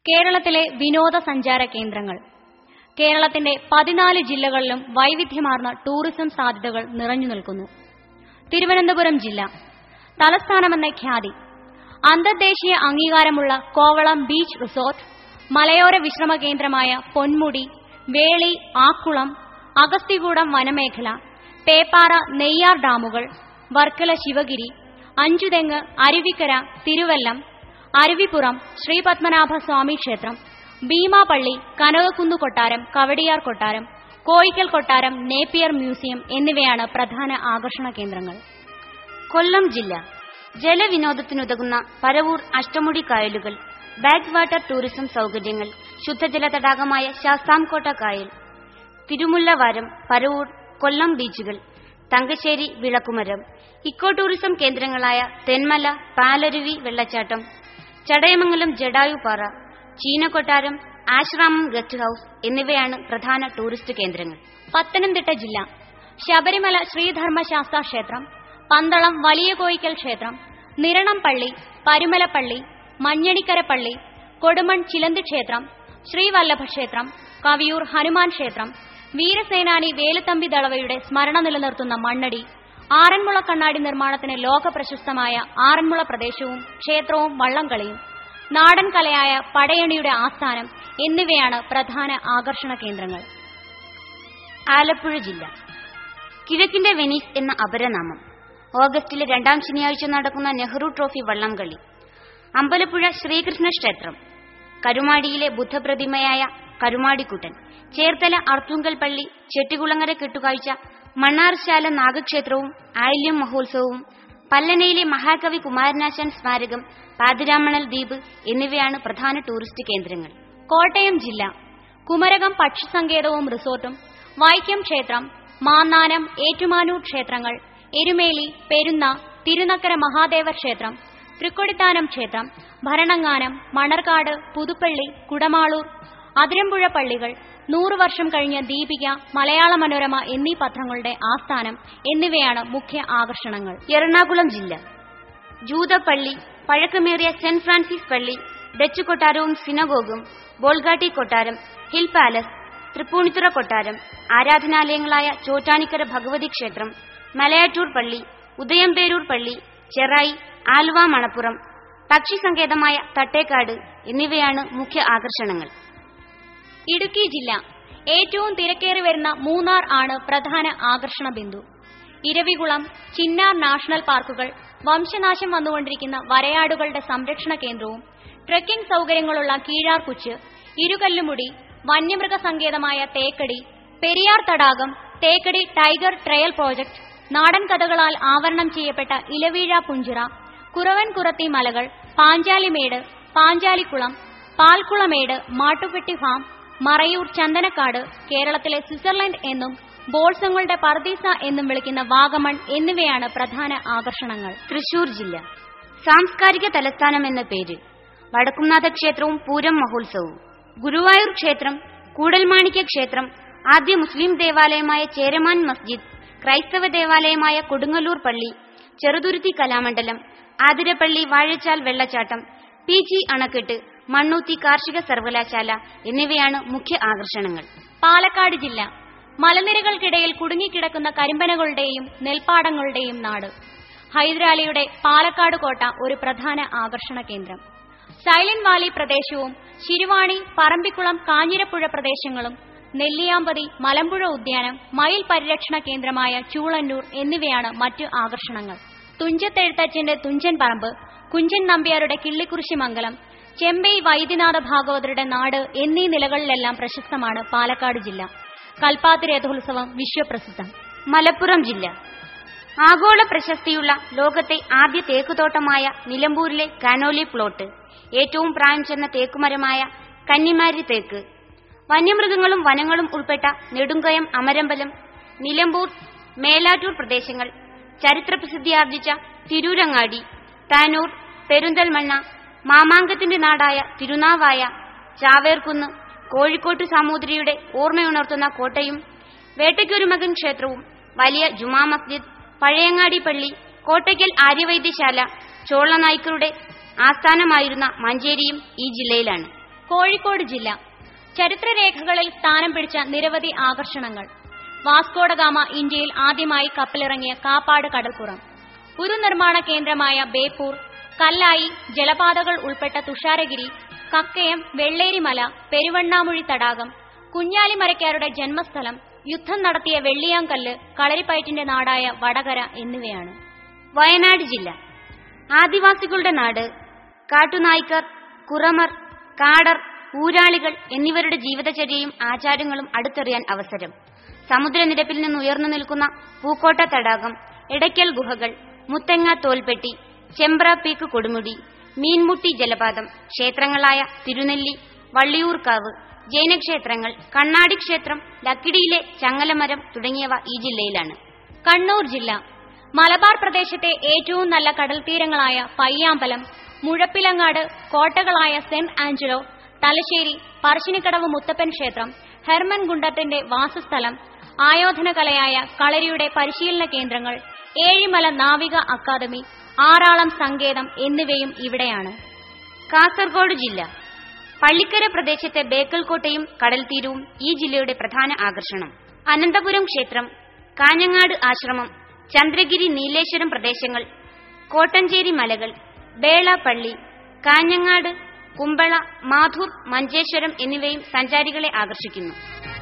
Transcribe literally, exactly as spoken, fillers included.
കേരളത്തിലെ വിനോദസഞ്ചാര കേന്ദ്രങ്ങൾ. കേരളത്തിന്റെ പതിനാല് ജില്ലകളിലും വൈവിധ്യമാർന്ന ടൂറിസം സാധ്യതകൾ നിറഞ്ഞു നിൽക്കുന്നു. തിരുവനന്തപുരം ജില്ല തലസ്ഥാനമെന്ന ഖ്യാതി, അന്തർദേശീയ അംഗീകാരമുള്ള കോവളം ബീച്ച് റിസോർട്ട്, മലയോര വിശ്രമ കേന്ദ്രമായ പൊന്മുടി, വേളി, ആക്കുളം, അഗസ്തികൂടം വനമേഖല, പേപ്പാറ, നെയ്യാർ ഡാമുകൾ, വർക്കല, ശിവഗിരി, അഞ്ചുതെങ്ങ്, അരുവിക്കര, തിരുവല്ലം, അരുവിപ്പുറം, ശ്രീപത്മനാഭ സ്വാമി ക്ഷേത്രം, ഭീമാപള്ളി, കനകക്കുന്ന് കൊട്ടാരം, കവടിയാർ കൊട്ടാരം, കോയിക്കൽ കൊട്ടാരം, നേപ്പിയർ മ്യൂസിയം എന്നിവയാണ് പ്രധാന ആകർഷണ കേന്ദ്രങ്ങൾ. കൊല്ലം ജില്ല ജലവിനോദത്തിനുതകുന്ന പരവൂർ അഷ്ടമുടി കായലുകൾ, ബാക്ക് വാട്ടർ ടൂറിസം സൗകര്യങ്ങൾ, ശുദ്ധജല തടാകമായ ശാസ്താംകോട്ട കായൽ, തിരുമുല്ലവാരം, പരവൂർ, കൊല്ലം ബീച്ചുകൾ, തങ്കശ്ശേരി, വിളക്കുമരം, ഇക്കോ ടൂറിസം കേന്ദ്രങ്ങളായ തെന്മല, പാലരുവി വെള്ളച്ചാട്ടം, ചടയമംഗലം ജഡായുപാറ, ചീനക്കൊട്ടാരം, ആശ്രാമം ഗസ്റ്റ് ഹൌസ് എന്നിവയാണ് പ്രധാന ടൂറിസ്റ്റ് കേന്ദ്രങ്ങൾ. പത്തനംതിട്ട ജില്ല ശബരിമല ശ്രീധർമ്മശാസ്താ ക്ഷേത്രം, പന്തളം വലിയ കോയിക്കൽ ക്ഷേത്രം, നിരണം പള്ളി, പരുമലപ്പള്ളി, മഞ്ഞണിക്കര പള്ളി, കൊടുമൺ ചിലന്തി ക്ഷേത്രം, ശ്രീവല്ലഭ ക്ഷേത്രം, കവിയൂർ ഹനുമാൻ ക്ഷേത്രം, വീരസേനാനി വേലുത്തമ്പി ദളവയുടെ സ്മരണ നിലനിർത്തുന്ന മണ്ണടി, ആറന്മുള കണ്ണാടി നിർമ്മാണത്തിന് ലോക പ്രശസ്തമായ ആറന്മുള പ്രദേശവും ക്ഷേത്രവും വള്ളംകളിയും, നാടൻ കലയായ പടയണിയുടെ ആസ്ഥാനം എന്നിവയാണ് പ്രധാന ആകർഷണ കേന്ദ്രങ്ങൾ. ആലപ്പുഴ ജില്ല കിഴക്കിന്റെ വെനീസ് എന്ന അപരനാമം. ഓഗസ്റ്റിലെ രണ്ടാം ശനിയാഴ്ച നടക്കുന്ന നെഹ്റു ട്രോഫി വള്ളംകളി, അമ്പലപ്പുഴ ശ്രീകൃഷ്ണ ക്ഷേത്രം, കരുമാടിയിലെ ബുദ്ധപ്രതിമയായ കരുമാടിക്കുട്ടൻ, ചേർത്തല അർത്തുങ്കൽ പള്ളി, ചെട്ടികുളങ്ങര കെട്ടുകാഴ്ച, മണ്ണാർശാല നാഗക്ഷേത്രവും ആയില്യം മഹോത്സവവും, പല്ലനയിലെ മഹാകവി കുമാരനാശാൻ സ്മാരകം, പാതിരാമണൽ ദ്വീപ് എന്നിവയാണ് പ്രധാന ടൂറിസ്റ്റ് കേന്ദ്രങ്ങൾ. കോട്ടയം ജില്ല കുമരകം പക്ഷിസങ്കേതവും റിസോർട്ടും, വൈക്കം ക്ഷേത്രം, മാന്നാനം, ഏറ്റുമാനൂർ ക്ഷേത്രങ്ങൾ, എരുമേലി, പെരുന്ന, തിരുനക്കര മഹാദേവ ക്ഷേത്രം, തൃക്കൊടിത്താനം ക്ഷേത്രം, ഭരണങ്ങാനം, മണർകാട്, പുതുപ്പള്ളി, കുടമാളൂർ, അതിരമ്പുഴ പള്ളികൾ, നൂറു വർഷം കഴിഞ്ഞ ദീപിക, മലയാള മനോരമ എന്നീ പത്രങ്ങളുടെ ആസ്ഥാനം എന്നിവയാണ് മുഖ്യ ആകർഷണങ്ങൾ. എറണാകുളം ജില്ല ജൂതപ്പള്ളി, പഴക്കമേറിയ സെന്റ് ഫ്രാൻസിസ് പള്ളി, ഡച്ച് കൊട്ടാരവും സിനഗോഗും, ബോൾഗാട്ടി കൊട്ടാരം, ഹിൽ പാലസ്, തൃപ്പൂണിത്തുറ കൊട്ടാരം, ആരാധനാലയങ്ങളായ ചോറ്റാനിക്കര ഭഗവതി ക്ഷേത്രം, മലയാറ്റൂർ പള്ളി, ഉദയംപേരൂർ പള്ളി, ചെറായി, ആലുവ, മണപ്പുറം, പക്ഷി സങ്കേതമായ തട്ടേക്കാട് എന്നിവയാണ് മുഖ്യ ആകർഷണങ്ങൾ. ഇടുക്കി ജില്ല ഏറ്റവും തിരക്കേറി വരുന്ന മൂന്നാർ ആണ് പ്രധാന ആകർഷണ ബിന്ദു. ഇരവികുളം, ചിന്നാർ നാഷണൽ പാർക്കുകൾ, വംശനാശം വന്നുകൊണ്ടിരിക്കുന്ന വരയാടുകളുടെ സംരക്ഷണ കേന്ദ്രവും, ട്രെക്കിംഗ് സൗകര്യങ്ങളുള്ള കീഴാർകുച്ച്, ഇരുകല്ലുമുടി, വന്യമൃഗ സങ്കേതമായ തേക്കടി, പെരിയാർ തടാകം, തേക്കടി ടൈഗർ ട്രയൽ പ്രോജക്ട്, നാടൻ കഥകളാൽ ആവരണം ചെയ്യപ്പെട്ട ഇലവീഴ പുഞ്ചിറ, കുറവൻ കുറത്തി മലകൾ, പാഞ്ചാലിമേട്, പാഞ്ചാലിക്കുളം, പാൽക്കുളമേട്, മാട്ടുപെട്ടി ഫാം, മറയൂർ, ചന്ദനക്കാട്, കേരളത്തിലെ സ്വിറ്റ്സർലൻഡ് എന്നും ബോൾസങ്ങളുടെ പർദീസ എന്നും വിളിക്കുന്ന വാഗമൺ എന്നിവയാണ് പ്രധാന ആകർഷണങ്ങൾ. തൃശൂർ ജില്ല സാംസ്കാരിക തലസ്ഥാനം എന്ന പേര്, വടക്കുംനാഥ ക്ഷേത്രവും പൂരം മഹോത്സവവും, ഗുരുവായൂർ ക്ഷേത്രം, കൂടൽമാണിക്യ ക്ഷേത്രം, ആദ്യ മുസ്ലിം ദേവാലയമായ ചേരമാൻ മസ്ജിദ്, ക്രൈസ്തവ ദേവാലയമായ കൊടുങ്ങല്ലൂർ പള്ളി, ചെറുതുരുത്തി കലാമണ്ഡലം, ആതിരപ്പള്ളി, വാഴച്ചാൽ വെള്ളച്ചാട്ടം, പി ജി അണക്കെട്ട്, മണ്ണൂത്തി കാർഷിക സർവകലാശാല എന്നിവയാണ് മുഖ്യ ആകർഷണങ്ങൾ. പാലക്കാട് ജില്ല മലനിരകൾക്കിടയിൽ കുടുങ്ങിക്കിടക്കുന്ന കരിമ്പനകളുടെയും നെൽപ്പാടങ്ങളുടെയും നാട്. ഹൈദരാലിയുടെ പാലക്കാട് കോട്ട ഒരു പ്രധാന ആകർഷണ കേന്ദ്രം. സൈലന്റ് വാലി പ്രദേശവും ശിരുവാണി, പറമ്പിക്കുളം, കാഞ്ഞിരപ്പുഴ പ്രദേശങ്ങളും, നെല്ലിയാമ്പതി, മലമ്പുഴ ഉദ്യാനം, മയിൽ പരിരക്ഷണ കേന്ദ്രമായ ചൂളന്നൂർ എന്നിവയാണ് മറ്റു ആകർഷണങ്ങൾ. തുഞ്ചത്തെഴുത്തച്ഛന്റെ തുഞ്ചൻ പറമ്പ്, കുഞ്ചൻ നമ്പ്യാരുടെ കിള്ളിക്കുറിശി മംഗലം, ചെമ്പൈ വൈദ്യനാഥ ഭാഗവതരുടെ നാട് എന്നീ നിലകളിലെല്ലാം പ്രശസ്തമാണ് പാലക്കാട് ജില്ല. കൽപ്പാത്തി രഥോത്സവം വിശ്വപ്രസിദ്ധം. മലപ്പുറം ജില്ല ആഗോള പ്രശസ്തിയുള്ള ലോകത്തെ ആദ്യ തേക്കുതോട്ടമായ നിലമ്പൂരിലെ കാനോലി പ്ലോട്ട്, ഏറ്റവും പ്രായം ചെന്ന തേക്കുമരമായ കന്നിമാരി തേക്ക്, വന്യമൃഗങ്ങളും വനങ്ങളും ഉൾപ്പെട്ട നെടുങ്കയം, അമരമ്പലം, നിലമ്പൂർ, മേലാറ്റൂർ പ്രദേശങ്ങൾ, ചരിത്രപ്രസിദ്ധിയാർജിച്ച തിരൂരങ്ങാടി, താനൂർ, പെരുന്തൽമണ്ണ, മാമാങ്കത്തിന്റെ നാടായ തിരുനാവായ, ചാവേർകുന്ന്, കോഴിക്കോട്ട് സാമൂതിരിയുടെ ഓർമ്മയുണർത്തുന്ന കോട്ടയും, വേട്ടയ്ക്കൊരുമകൻ ക്ഷേത്രവും, വലിയ ജുമാ മസ്ജിദ്, പഴയങ്ങാടി പള്ളി, കോട്ടയ്ക്കൽ ആര്യവൈദ്യശാല, ചോളനായ്ക്കരുടെ ആസ്ഥാനമായിരുന്ന മഞ്ചേരിയും ഈ ജില്ലയിലാണ്. കോഴിക്കോട് ജില്ല. ചരിത്രരേഖകളിൽ സ്ഥാനം പിടിച്ച നിരവധി ആകർഷണങ്ങൾ. വാസ്കോഡഗാമ ഇന്ത്യയിൽ ആദ്യമായി കപ്പലിറങ്ങിയ കാപ്പാട് കടൽപ്പുറം, ഉരുനിർമ്മാണ കേന്ദ്രമായ ബേപ്പൂർ, കല്ലായി, ജലപാതകൾ ഉൾപ്പെട്ട തുഷാരഗിരി, കക്കയം, വെള്ളേരിമല, പെരുവണ്ണാമുഴി തടാകം, കുഞ്ഞാലിമരക്കാരുടെ ജന്മസ്ഥലം, യുദ്ധം നടത്തിയ വെള്ളിയാങ്കല്ല്, കളരിപ്പയറ്റിന്റെ നാടായ വടകര എന്നിവയാണ്. വയനാട് ജില്ല. ആദിവാസികളുടെ നാട്. കാട്ടുനായ്ക്കർ, കുറമർ, കാടർ, ഊരാളികൾ എന്നിവരുടെ ജീവിതചര്യയും ആചാരങ്ങളും അടുത്തറിയാൻ അവസരം. സമുദ്രനിരപ്പിൽ നിന്ന് ഉയർന്നു നിൽക്കുന്ന പൂക്കോട്ട തടാകം, എടയ്ക്കൽ ഗുഹകൾ, മുത്തങ്ങ തോൽപ്പെട്ടി, ചെമ്പ്ര പീക്ക് കൊടുമുടി, മീൻമുട്ടി ജലപാതം, ക്ഷേത്രങ്ങളായ തിരുനെല്ലി, വള്ളിയൂർക്കാവ്, ജൈനക്ഷേത്രങ്ങൾ, കണ്ണാടി ക്ഷേത്രം, ലക്കിടിയിലെ ചങ്ങലമരം തുടങ്ങിയവ ഈ ജില്ലയിലാണ്. കണ്ണൂർ ജില്ല. മലബാർ പ്രദേശത്തെ ഏറ്റവും നല്ല കടൽത്തീരങ്ങളായ പയ്യാമ്പലം, മുഴപ്പിലങ്ങാട്, കോട്ടകളായ സെന്റ് ആഞ്ചലോ, തലശ്ശേരി, പറശ്ശിനിക്കടവ് മുത്തപ്പൻ ക്ഷേത്രം, ഹെർമൻ ഗുണ്ടത്തിന്റെ വാസസ്ഥലം, ആയോധനകലയായ കളരിയുടെ പരിശീലന കേന്ദ്രങ്ങൾ, ഏഴിമല നാവിക അക്കാദമി, ആറാളം സങ്കേതം എന്നിവയും ഇവിടെയാണ്. കാസർഗോഡ് ജില്ല. പള്ളിക്കര പ്രദേശത്തെ ബേക്കൽ കോട്ടയും കടൽത്തീരവും ഈ ജില്ലയുടെ പ്രധാന ആകർഷണം. അനന്തപുരം ക്ഷേത്രം, കാഞ്ഞങ്ങാട് ആശ്രമം, ചന്ദ്രഗിരി, നീലേശ്വരം പ്രദേശങ്ങൾ, കോട്ടഞ്ചേരി മലകൾ, ബേള പള്ളി, കാഞ്ഞങ്ങാട്, കുമ്പള, മാധൂർ, മഞ്ചേശ്വരം എന്നിവയും സഞ്ചാരികളെ ആകർഷിക്കുന്നു.